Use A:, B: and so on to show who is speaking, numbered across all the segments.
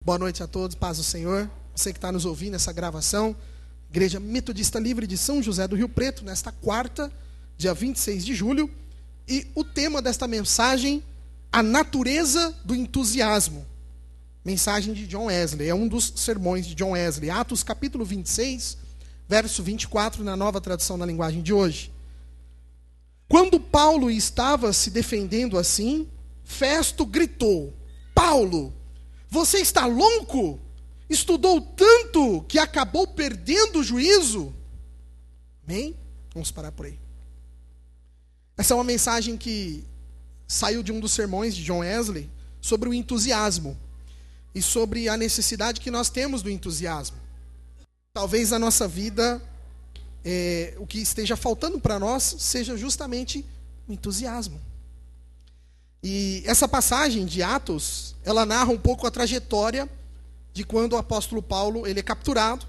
A: Boa noite a todos, paz do Senhor. Você que está nos ouvindo nessa gravação, Igreja Metodista Livre de São José do Rio Preto, nesta quarta, dia 26 de julho. E o tema desta mensagem, a natureza do entusiasmo. Mensagem de John Wesley, é um dos sermões de John Wesley. Atos capítulo 26, verso 24, na nova tradução na linguagem de hoje. Quando Paulo estava se defendendo assim, Festo gritou: Paulo, você está louco? Estudou tanto que acabou perdendo o juízo? Amém? Vamos parar por aí. Essa é uma mensagem que saiu de um dos sermões de John Wesley sobre o entusiasmo e sobre a necessidade que nós temos do entusiasmo. Talvez a nossa vida, o que esteja faltando para nós seja justamente o entusiasmo. E essa passagem de Atos, ela narra um pouco a trajetória de quando o apóstolo Paulo ele é capturado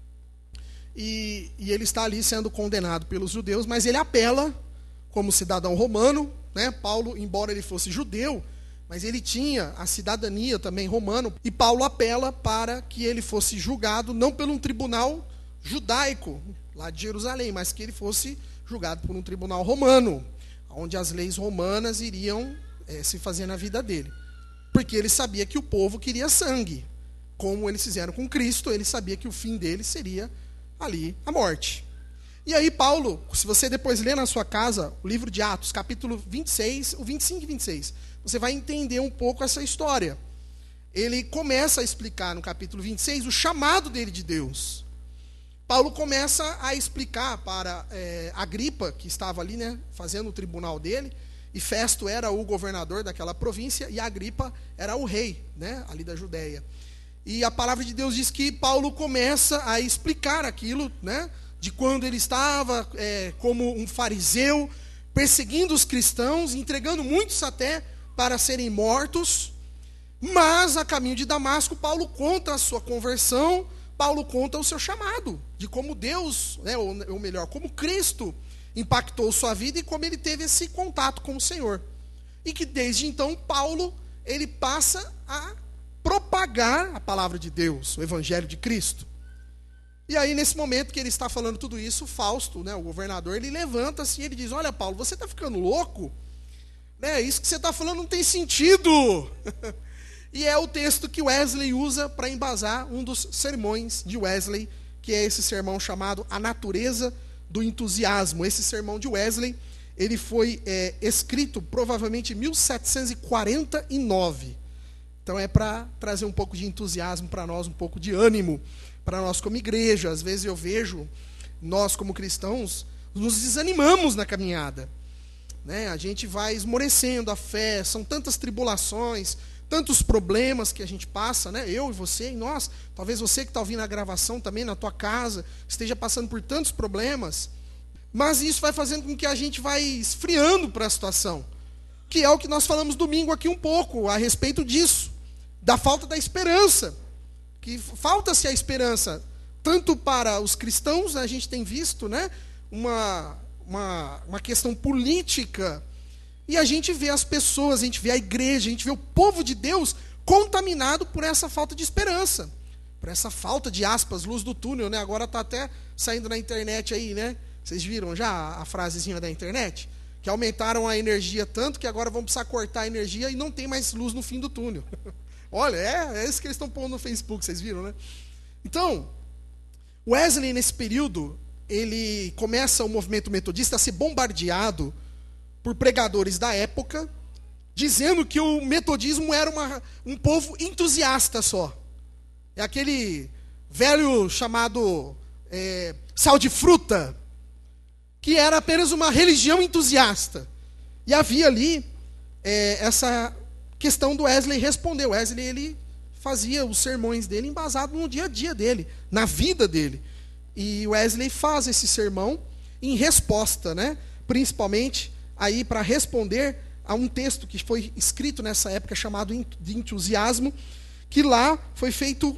A: e ele está ali sendo condenado pelos judeus, mas ele apela como cidadão romano, né? Paulo, embora ele fosse judeu, mas ele tinha a cidadania também romana, e Paulo apela para que ele fosse julgado não por um tribunal judaico lá de Jerusalém, mas que ele fosse julgado por um tribunal romano, onde as leis romanas iriam se fazer na vida dele. Porque ele sabia que o povo queria sangue. Como eles fizeram com Cristo, ele sabia que o fim dele seria ali a morte. E aí Paulo, se você depois ler na sua casa o livro de Atos, capítulo 26, o 25 e 26, você vai entender um pouco essa história. Ele começa a explicar no capítulo 26 o chamado dele de Deus. Paulo começa a explicar para Agripa, que estava ali, né, fazendo o tribunal dele, e Festo era o governador daquela província, e Agripa era o rei, né, ali da Judéia. E a palavra de Deus diz que Paulo começa a explicar aquilo, né, de quando ele estava como um fariseu, perseguindo os cristãos, entregando muitos até para serem mortos. Mas a caminho de Damasco, Paulo conta a sua conversão, Paulo conta o seu chamado, de como Deus, né, ou melhor, como Cristo impactou sua vida e como ele teve esse contato com o Senhor. E que desde então Paulo, ele passa a propagar a palavra de Deus, o evangelho de Cristo. E aí nesse momento que ele está falando tudo isso, Fausto, né, o governador, ele levanta-se e ele diz: olha Paulo, você está ficando louco? Né, isso que você está falando não tem sentido. E é o texto que Wesley usa para embasar um dos sermões de Wesley, que é esse sermão chamado A Natureza do Entusiasmo. Esse sermão de Wesley, ele foi escrito provavelmente em 1749. Então é para trazer um pouco de entusiasmo para nós, um pouco de ânimo para nós como igreja. Às vezes eu vejo, nós como cristãos, nos desanimamos na caminhada, né? A gente vai esmorecendo a fé, são tantas tribulações, tantos problemas que a gente passa, né? Eu e você e nós, talvez você que está ouvindo a gravação também na tua casa, esteja passando por tantos problemas, mas isso vai fazendo com que a gente vai esfriando para a situação, que é o que nós falamos domingo aqui um pouco, a respeito disso, da falta da esperança, que falta-se a esperança, tanto para os cristãos, a gente tem visto, né, uma questão política, e a gente vê as pessoas, a gente vê a igreja, a gente vê o povo de Deus contaminado por essa falta de esperança, por essa falta de, aspas, luz do túnel, né? Agora está até saindo na internet aí, né? Vocês viram já a frasezinha da internet? Que aumentaram a energia tanto que agora vão precisar cortar a energia e não tem mais luz no fim do túnel. Olha, é isso que eles estão pondo no Facebook, vocês viram, né? Então, Wesley, nesse período, ele começa o movimento metodista a ser bombardeado por pregadores da época, dizendo que o metodismo era um povo entusiasta só. É aquele velho chamado sal de fruta, que era apenas uma religião entusiasta. E havia ali essa questão do Wesley responder. Wesley, ele fazia os sermões dele embasado no dia a dia dele, na vida dele. E Wesley faz esse sermão em resposta, né? Principalmente aí para responder a um texto que foi escrito nessa época chamado de entusiasmo, que lá foi feito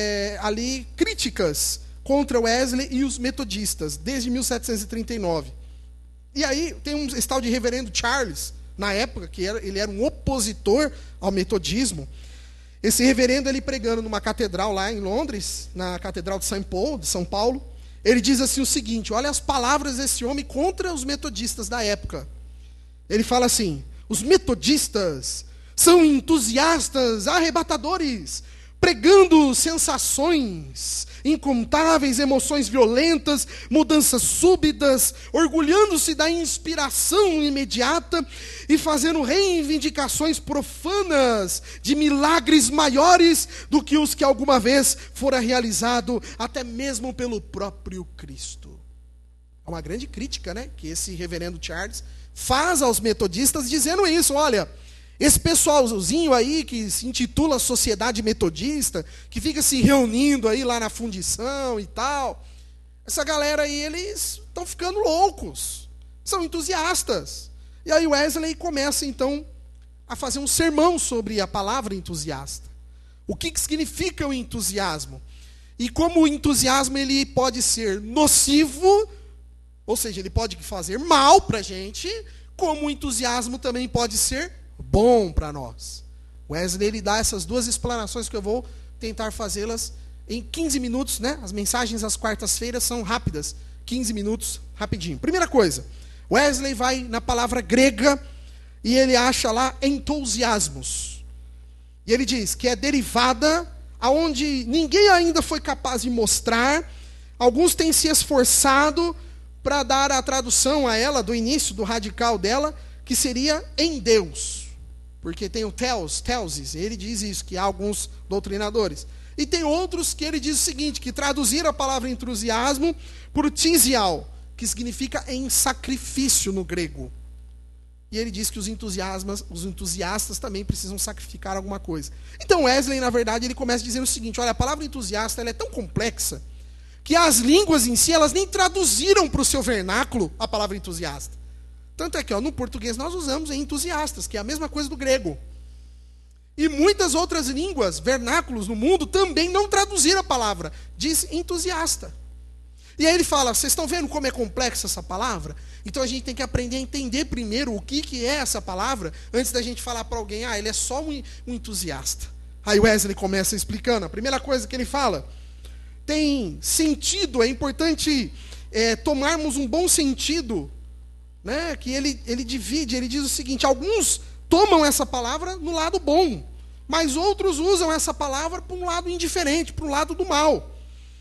A: ali críticas contra Wesley e os metodistas, desde 1739. E aí tem esse tal de reverendo Charles, na época, que ele era um opositor ao metodismo, Esse reverendo, ele pregando numa catedral lá em Londres, na Catedral de São Paulo, ele diz assim o seguinte, olha as palavras desse homem contra os metodistas da época. Ele fala assim, os metodistas são entusiastas, arrebatadores, pregando sensações incontáveis, emoções violentas, mudanças súbitas, orgulhando-se da inspiração imediata e fazendo reivindicações profanas de milagres maiores do que os que alguma vez fora realizado até mesmo pelo próprio Cristo. É uma grande crítica, né, que esse reverendo Charles faz aos metodistas dizendo isso, olha, esse pessoalzinho aí que se intitula Sociedade Metodista, que fica se reunindo aí lá na fundição e tal, essa galera aí, eles estão ficando loucos, são entusiastas. E aí Wesley começa então a fazer um sermão sobre a palavra entusiasta. O que significa o entusiasmo? E como o entusiasmo ele pode ser nocivo, ou seja, ele pode fazer mal para a gente, como o entusiasmo também pode ser bom para nós. Wesley ele dá essas duas explanações que eu vou tentar fazê-las em 15 minutos, né? As mensagens às quartas-feiras são rápidas, 15 minutos, rapidinho. Primeira coisa, Wesley vai na palavra grega e ele acha lá entusiasmos. E ele diz que é derivada aonde ninguém ainda foi capaz de mostrar, alguns têm se esforçado para dar a tradução a ela, do início, do radical dela, que seria em Deus. Porque tem o theosis, ele diz isso, que há alguns doutrinadores. E tem outros que ele diz o seguinte, que traduziram a palavra entusiasmo por tisial, que significa em sacrifício no grego. E ele diz que os entusiastas também precisam sacrificar alguma coisa. Então Wesley, na verdade, ele começa dizendo o seguinte, olha, a palavra entusiasta ela é tão complexa, que as línguas em si, elas nem traduziram para o seu vernáculo a palavra entusiasta. Tanto é que no português nós usamos entusiastas, que é a mesma coisa do grego. E muitas outras línguas, vernáculos no mundo, também não traduziram a palavra. Diz entusiasta. E aí ele fala, vocês estão vendo como é complexa essa palavra? Então a gente tem que aprender a entender primeiro o que é essa palavra, antes da gente falar para alguém, ele é só um entusiasta. Aí Wesley começa explicando. A primeira coisa que ele fala, tem sentido, é importante tomarmos um bom sentido, né, que ele divide, ele diz o seguinte, alguns tomam essa palavra no lado bom, mas outros usam essa palavra para um lado indiferente, para um lado do mal.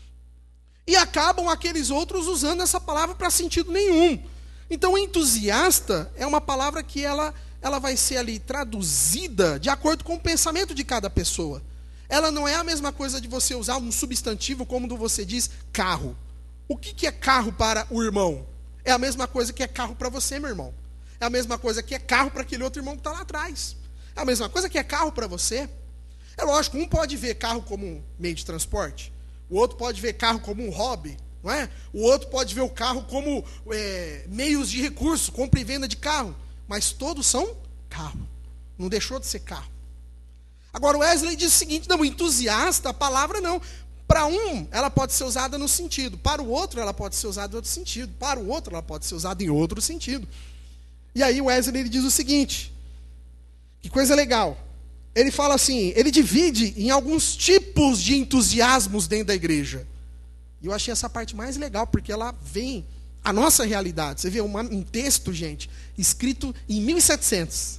A: E acabam aqueles outros usando essa palavra para sentido nenhum. Então, entusiasta é uma palavra que ela vai ser ali traduzida de acordo com o pensamento de cada pessoa. Ela não é a mesma coisa de você usar um substantivo como você diz carro. O que é carro para o irmão? É a mesma coisa que é carro para você, meu irmão. É a mesma coisa que é carro para aquele outro irmão que está lá atrás. É a mesma coisa que é carro para você. É lógico, um pode ver carro como um meio de transporte. O outro pode ver carro como um hobby. Não é? O outro pode ver o carro como meios de recurso, compra e venda de carro. Mas todos são carro. Não deixou de ser carro. Agora o Wesley diz o seguinte, não, entusiasta, a palavra não. Para um, ela pode ser usada no sentido. Para o outro, ela pode ser usada em outro sentido. Para o outro, ela pode ser usada em outro sentido. E aí o Wesley ele diz o seguinte. Que coisa legal. Ele fala assim, ele divide em alguns tipos de entusiasmos dentro da igreja. E eu achei essa parte mais legal, porque ela vem à nossa realidade. Você vê um texto, gente, escrito em 1700.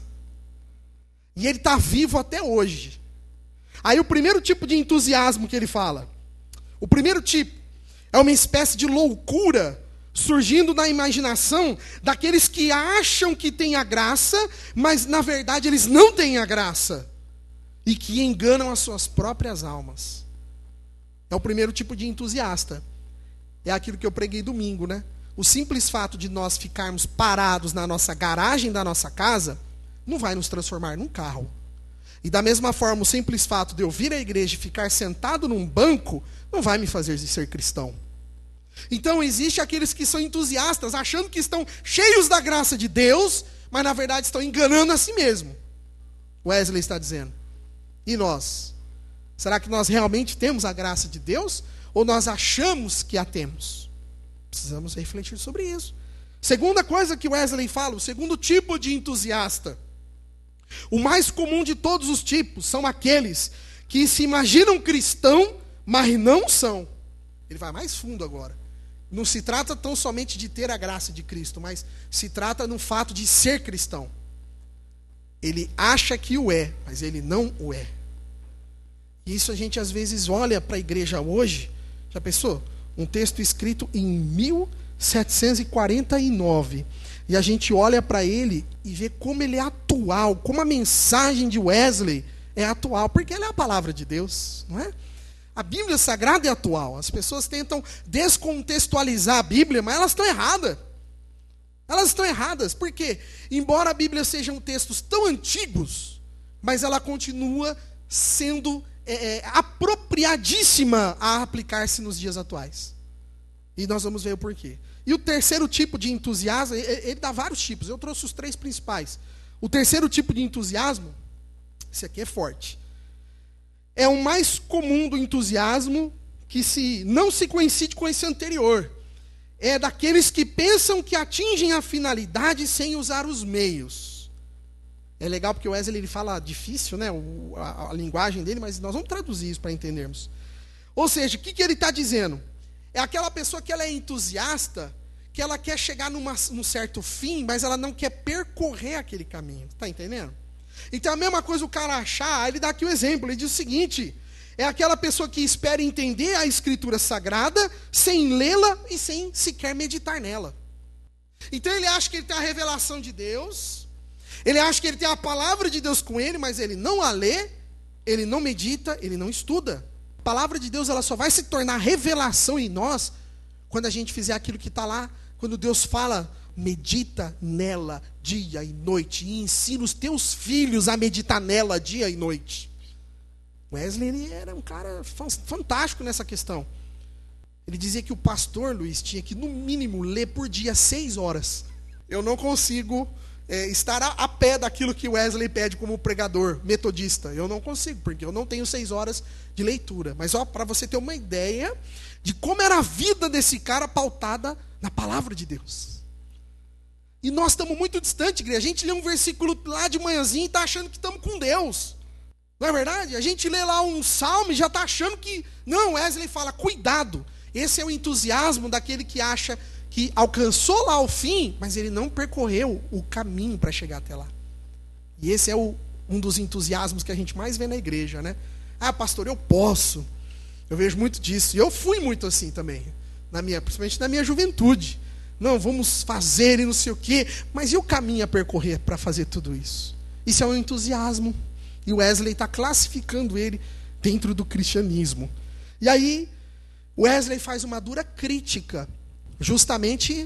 A: E ele está vivo até hoje. Aí o primeiro tipo de entusiasmo que ele fala... O primeiro tipo é uma espécie de loucura surgindo na imaginação daqueles que acham que têm a graça, mas na verdade eles não têm a graça. E que enganam as suas próprias almas. É o primeiro tipo de entusiasta. É aquilo que eu preguei domingo, né? O simples fato de nós ficarmos parados na nossa garagem da nossa casa não vai nos transformar num carro. E da mesma forma, o simples fato de eu vir à igreja e ficar sentado num banco não vai me fazer ser cristão. Então, existe aqueles que são entusiastas, achando que estão cheios da graça de Deus, mas na verdade estão enganando a si mesmo. Wesley está dizendo. E nós? Será que nós realmente temos a graça de Deus? Ou nós achamos que a temos? Precisamos refletir sobre isso. Segunda coisa que Wesley fala, o segundo tipo de entusiasta. O mais comum de todos os tipos são aqueles que se imaginam cristão, mas não são. Ele vai mais fundo agora. Não se trata tão somente de ter a graça de Cristo, mas se trata no fato de ser cristão. Ele acha que o é, mas ele não o é. E isso a gente às vezes olha para a igreja hoje, já pensou? Um texto escrito em 1749. E a gente olha para ele e vê como ele é atual, como a mensagem de Wesley é atual, porque ela é a palavra de Deus, não é? A Bíblia Sagrada é atual. As pessoas tentam descontextualizar a Bíblia, mas elas estão erradas. Elas estão erradas, porque, embora a Bíblia sejam textos tão antigos, mas ela continua sendo apropriadíssima a aplicar-se nos dias atuais. E nós vamos ver o porquê. E o terceiro tipo de entusiasmo, ele dá vários tipos, eu trouxe os 3 principais. O terceiro tipo de entusiasmo, esse aqui é forte. É o mais comum do entusiasmo, que não se coincide com esse anterior. É daqueles que pensam que atingem a finalidade sem usar os meios. É legal porque o Wesley ele fala difícil, né, a linguagem dele, mas nós vamos traduzir isso para entendermos. Ou seja, o que ele está dizendo? É aquela pessoa que ela é entusiasta, que ela quer chegar num certo fim, mas ela não quer percorrer aquele caminho. Está entendendo? Então a mesma coisa o cara achar, ele dá aqui o exemplo, ele diz o seguinte: é aquela pessoa que espera entender a Escritura Sagrada sem lê-la e sem sequer meditar nela. Então ele acha que ele tem a revelação de Deus, ele acha que ele tem a palavra de Deus com ele, mas ele não a lê, ele não medita, ele não estuda. A palavra de Deus ela só vai se tornar revelação em nós quando a gente fizer aquilo que está lá, quando Deus fala: medita nela dia e noite, e ensina os teus filhos a meditar nela dia e noite. Wesley ele era um cara fantástico nessa questão. Ele dizia que o pastor, Luiz, tinha que no mínimo ler por dia 6 horas. Eu não consigo estar a pé daquilo que Wesley pede como pregador metodista. Eu não consigo, porque eu não tenho 6 horas de leitura. Mas para você ter uma ideia de como era a vida desse cara pautada na palavra de Deus. E nós estamos muito distantes, igreja. A gente lê um versículo lá de manhãzinha e está achando que estamos com Deus. Não é verdade? A gente lê lá um salmo e já está achando que... Não, Wesley fala, cuidado. Esse é o entusiasmo daquele que acha que alcançou lá o fim, mas ele não percorreu o caminho para chegar até lá. E esse é um dos entusiasmos que a gente mais vê na igreja, né? Ah, pastor, eu posso. Eu vejo muito disso. E eu fui muito assim também, principalmente na minha juventude. Não, vamos fazer e não sei o quê. Mas e o caminho a percorrer para fazer tudo isso? Isso é um entusiasmo. E Wesley está classificando ele dentro do cristianismo. E aí, Wesley faz uma dura crítica justamente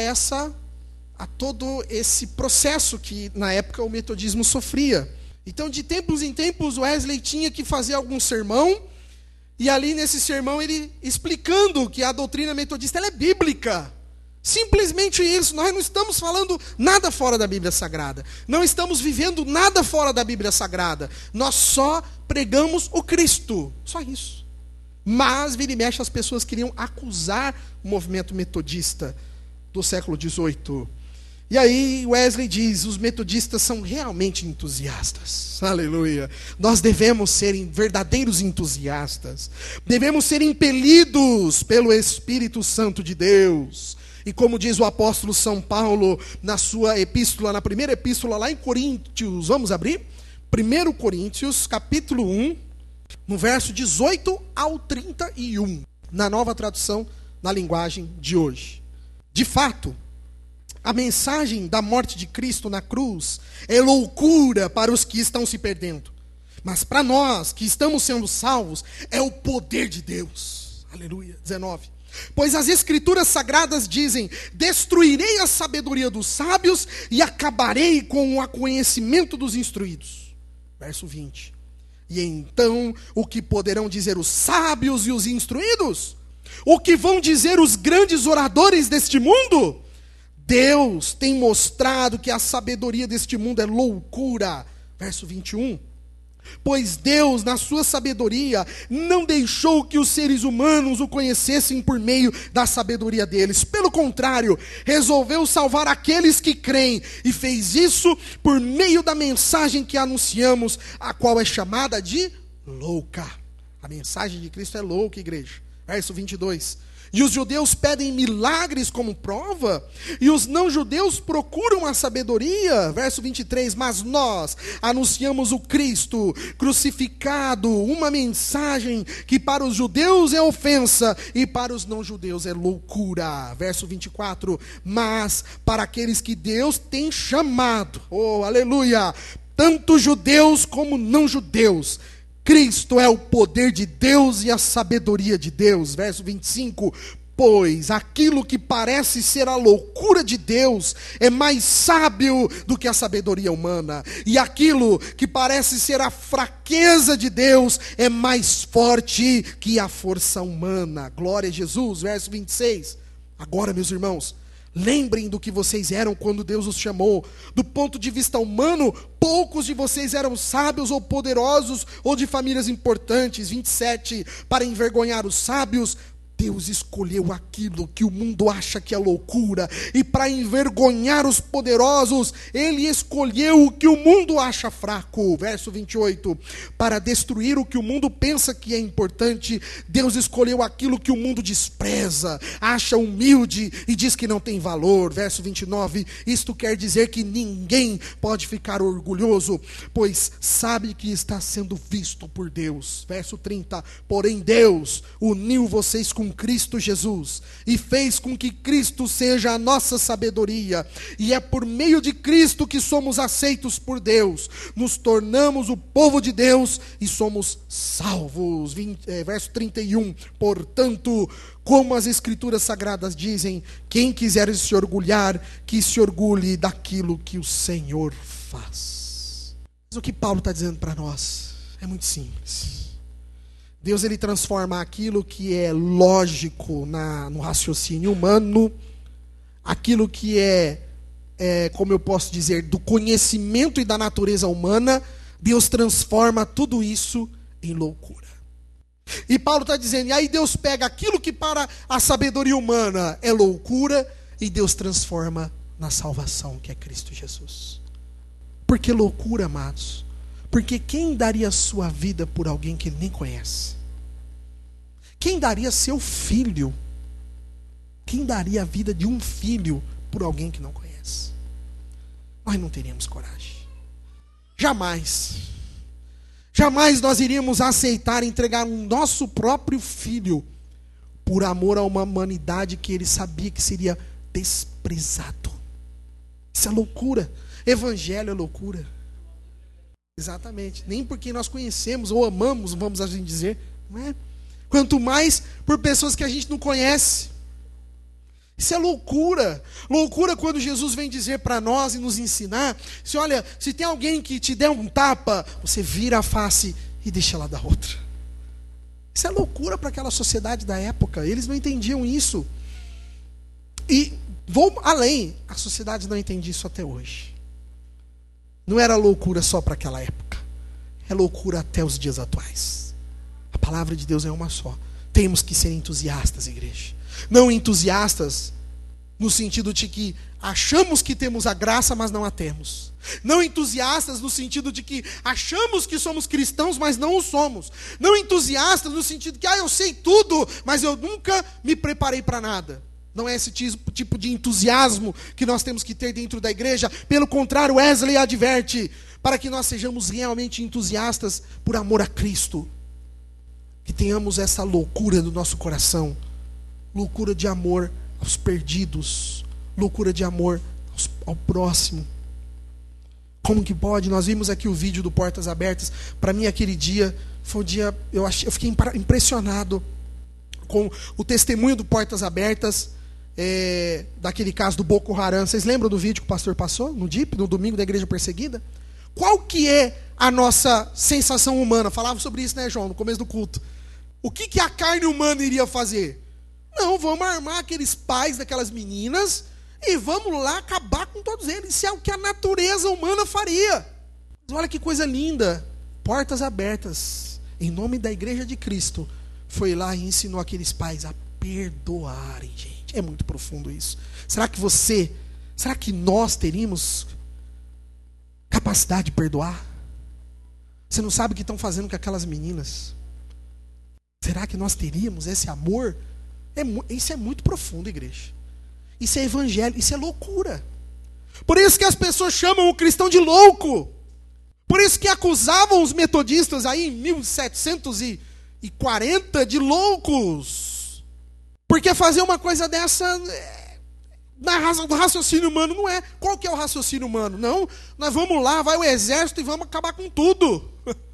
A: a todo esse processo que na época o metodismo sofria. Então, de tempos em tempos, Wesley tinha que fazer algum sermão, e ali nesse sermão ele explicando que a doutrina metodista ela é bíblica. Simplesmente isso, nós não estamos falando nada fora da Bíblia Sagrada. Não estamos vivendo nada fora da Bíblia Sagrada. Nós só pregamos o Cristo. Só isso. Mas, vira e mexe, as pessoas queriam acusar o movimento metodista do século XVIII. E aí Wesley diz, os metodistas são realmente entusiastas. Aleluia. Nós devemos ser verdadeiros entusiastas. Devemos ser impelidos pelo Espírito Santo de Deus. E como diz o apóstolo São Paulo na sua epístola, na primeira epístola lá em Coríntios, vamos abrir? 1 Coríntios, capítulo 1, no verso 18 ao 31, na nova tradução, na linguagem de hoje. De fato, a mensagem da morte de Cristo na cruz é loucura para os que estão se perdendo. Mas para nós que estamos sendo salvos, é o poder de Deus. Aleluia. 19. Pois as Escrituras Sagradas dizem: destruirei a sabedoria dos sábios e acabarei com o conhecimento dos instruídos. Verso 20. E então, o que poderão dizer os sábios e os instruídos? O que vão dizer os grandes oradores deste mundo? Deus tem mostrado que a sabedoria deste mundo é loucura. Verso 21. Pois Deus, na sua sabedoria, não deixou que os seres humanos o conhecessem por meio da sabedoria deles. Pelo contrário, resolveu salvar aqueles que creem, e fez isso por meio da mensagem que anunciamos, a qual é chamada de louca. A mensagem de Cristo é louca, igreja. Verso 22. E os judeus pedem milagres como prova, e os não-judeus procuram a sabedoria. Verso 23, mas nós anunciamos o Cristo crucificado, uma mensagem que para os judeus é ofensa, e para os não-judeus é loucura. Verso 24, mas para aqueles que Deus tem chamado, oh, aleluia, tanto judeus como não-judeus, Cristo é o poder de Deus e a sabedoria de Deus. Verso 25, pois aquilo que parece ser a loucura de Deus é mais sábio do que a sabedoria humana, e aquilo que parece ser a fraqueza de Deus é mais forte que a força humana. Glória a Jesus. Verso 26, agora, meus irmãos, lembrem do que vocês eram quando Deus os chamou. Do ponto de vista humano, poucos de vocês eram sábios ou poderosos ou de famílias importantes. 27, para envergonhar os sábios, Deus escolheu aquilo que o mundo acha que é loucura, e para envergonhar os poderosos, Ele escolheu o que o mundo acha fraco. Verso 28, para destruir o que o mundo pensa que é importante, Deus escolheu aquilo que o mundo despreza, acha humilde e diz que não tem valor. Verso 29, isto quer dizer que ninguém pode ficar orgulhoso, pois sabe que está sendo visto por Deus. Verso 30, porém Deus uniu vocês com Cristo Jesus, e fez com que Cristo seja a nossa sabedoria, e é por meio de Cristo que somos aceitos por Deus, nos tornamos o povo de Deus e somos salvos. Verso 31, portanto, como as Escrituras Sagradas dizem, quem quiser se orgulhar, que se orgulhe daquilo que o Senhor faz. Mas o que Paulo está dizendo para nós é muito simples. Deus, ele transforma aquilo que é lógico no raciocínio humano, aquilo que como eu posso dizer, do conhecimento e da natureza humana, Deus transforma tudo isso em loucura. E Paulo está dizendo, e aí Deus pega aquilo que para a sabedoria humana é loucura, e Deus transforma na salvação, que é Cristo Jesus. Por que loucura, amados? Porque quem daria sua vida por alguém que ele nem conhece? Quem daria seu filho? Quem daria a vida de um filho por alguém que não conhece? Nós não teríamos coragem. Jamais. Jamais nós iríamos aceitar entregar o nosso próprio filho por amor a uma humanidade que ele sabia que seria desprezado. Isso é loucura. Evangelho é loucura. Exatamente. Nem porque nós conhecemos ou amamos, vamos assim dizer, não é? Quanto mais por pessoas que a gente não conhece. Isso é loucura. Loucura quando Jesus vem dizer para nós e nos ensinar, olha, se tem alguém que te der um tapa, você vira a face e deixa ela dar outra. Isso é loucura para aquela sociedade da época. Eles não entendiam isso. E vou além, a sociedade não entende isso até hoje. Não era loucura só para aquela época. É loucura até os dias atuais. A palavra de Deus é uma só. Temos que ser entusiastas, igreja. Não entusiastas no sentido de que achamos que temos a graça, mas não a temos. Não entusiastas no sentido de que achamos que somos cristãos, mas não o somos. Não entusiastas no sentido de que eu sei tudo, mas eu nunca me preparei para nada. Não é esse tipo de entusiasmo que nós temos que ter dentro da igreja. Pelo contrário, Wesley adverte para que nós sejamos realmente entusiastas por amor a Cristo. Que tenhamos essa loucura do nosso coração. Loucura de amor aos perdidos. Loucura de amor ao próximo. Como que pode? Nós vimos aqui o vídeo do Portas Abertas. Para mim aquele dia foi um dia, eu fiquei impressionado com o testemunho do Portas Abertas. Daquele caso do Boko Haram. Vocês lembram do vídeo que o pastor passou no DIP, no domingo da igreja perseguida? Qual que é a nossa sensação humana? Falava sobre isso, né, João, no começo do culto. O que a carne humana iria fazer? Não, vamos armar aqueles pais daquelas meninas e vamos lá acabar com todos eles. Isso é o que a natureza humana faria. Mas olha que coisa linda. Portas Abertas, em nome da igreja de Cristo, foi lá e ensinou aqueles pais a perdoarem, gente. É muito profundo isso. Será que nós teríamos capacidade de perdoar? Você não sabe o que estão fazendo com aquelas meninas. Será que nós teríamos esse amor? Isso é muito profundo, igreja. Isso é evangelho, isso é loucura. Por isso que as pessoas chamam o cristão de louco. Por isso que acusavam os metodistas aí em 1740 de loucos. Porque fazer uma coisa dessa do raciocínio humano não é. Qual que é o raciocínio humano? Não, nós vamos lá, vai o exército e vamos acabar com tudo.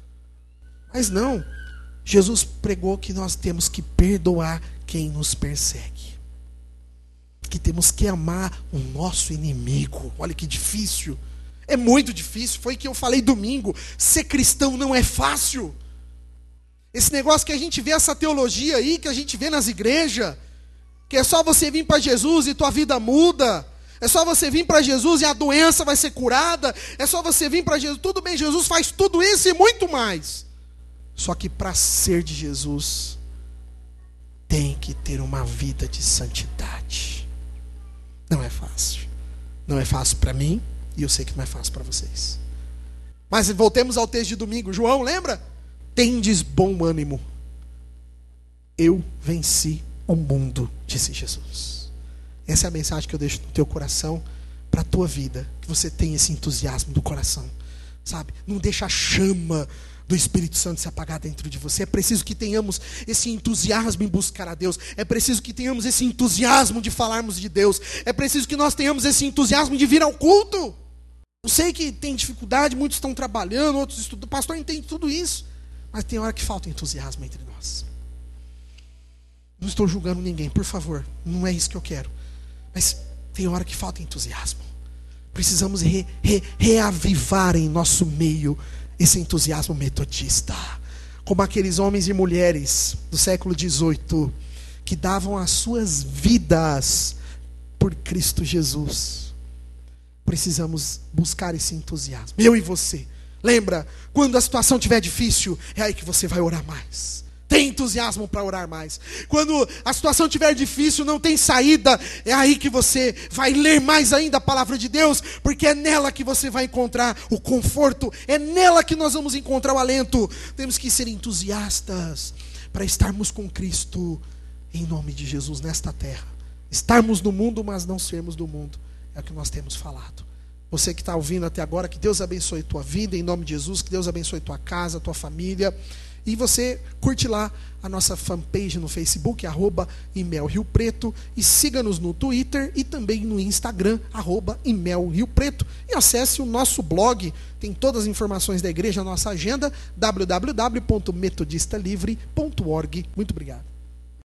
A: Mas não. Jesus pregou que nós temos que perdoar quem nos persegue. Que temos que amar o nosso inimigo. Olha que difícil. É muito difícil. Foi o que eu falei domingo. Ser cristão não é fácil. Esse negócio que a gente vê, essa teologia aí, que a gente vê nas igrejas, que é só você vir para Jesus e tua vida muda. É só você vir para Jesus e a doença vai ser curada. É só você vir para Jesus. Tudo bem, Jesus faz tudo isso e muito mais. Só que para ser de Jesus, tem que ter uma vida de santidade. Não é fácil. Não é fácil para mim e eu sei que não é fácil para vocês. Mas voltemos ao texto de domingo. João, lembra? Tendes bom ânimo. Eu venci o mundo, disse Jesus. Essa é a mensagem que eu deixo no teu coração, para a tua vida. Que você tenha esse entusiasmo do coração. Sabe? Não deixa a chama do Espírito Santo se apagar dentro de você. É preciso que tenhamos esse entusiasmo em buscar a Deus. É preciso que tenhamos esse entusiasmo de falarmos de Deus. É preciso que nós tenhamos esse entusiasmo de vir ao culto. Eu sei que tem dificuldade, muitos estão trabalhando, outros estudam. O pastor entende tudo isso. Mas tem hora que falta entusiasmo entre nós. Não estou julgando ninguém, por favor. Não é isso que eu quero. Mas tem hora que falta entusiasmo. Precisamos reavivar em nosso meio esse entusiasmo metodista, como aqueles homens e mulheres do século XVIII, que davam as suas vidas por Cristo Jesus. Precisamos buscar esse entusiasmo, eu e você. Lembra, quando a situação estiver difícil, é aí que você vai orar mais. Tem entusiasmo para orar mais. Quando a situação estiver difícil, não tem saída, é aí que você vai ler mais ainda a palavra de Deus, porque é nela que você vai encontrar o conforto, é nela que nós vamos encontrar o alento. Temos que ser entusiastas para estarmos com Cristo em nome de Jesus nesta terra. Estarmos no mundo, mas não sermos do mundo. É o que nós temos falado. Você que está ouvindo até agora, que Deus abençoe tua vida em nome de Jesus, que Deus abençoe tua casa, tua família. E você curte lá a nossa fanpage no Facebook, @ImelRioPreto, e siga-nos no Twitter e também no Instagram, @ImelRioPreto. E acesse o nosso blog, tem todas as informações da igreja, a nossa agenda, www.metodistalivre.org. Muito obrigado.